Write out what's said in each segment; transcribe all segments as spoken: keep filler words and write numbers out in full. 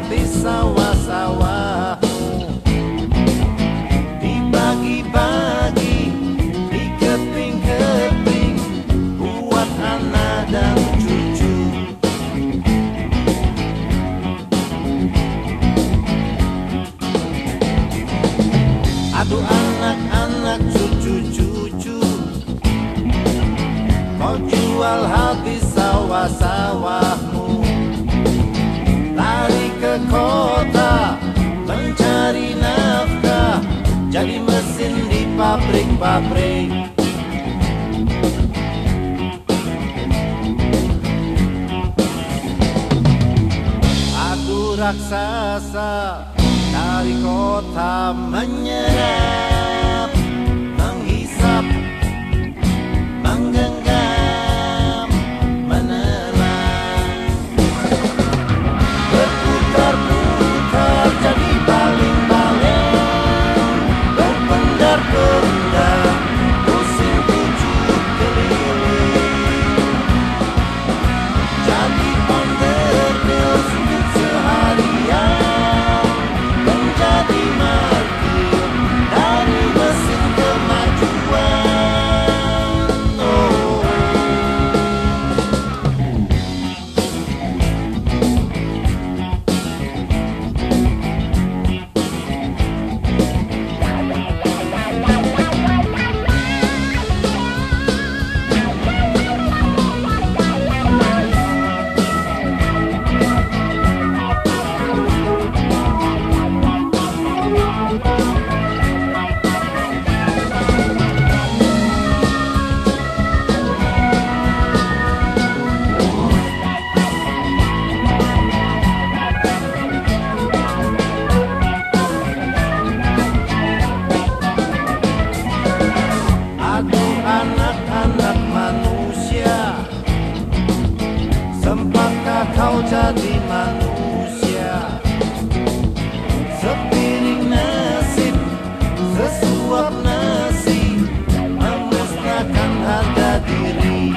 habis sawah-sawahmu, dibagi-bagi, dikeping-keping buat anak dan cucu. Aduh anak-anak cucu-cucu, kau jual habis sawah-sawahmu, lari ke kota mencari nafkah, jadi mesin di pabrik-pabrik. Aduh raksasa dari kota menyerap, menghisap, menggenggam, menelan, berputar-putar jadi baling-baling, berpendar-pendar pusing tujuh keliling, jadi onderdil untuk seharian, menjadi martir dari mesin kemajuan. Oh. Aduh anak-anak manusia, sempatkah kau jadi manusia? Sepiring nasib, sesuap nasi, memusnahkan harga diri.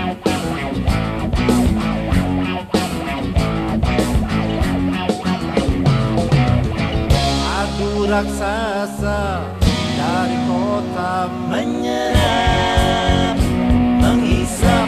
Aduh raksasa dari kota menyerap, menghisap,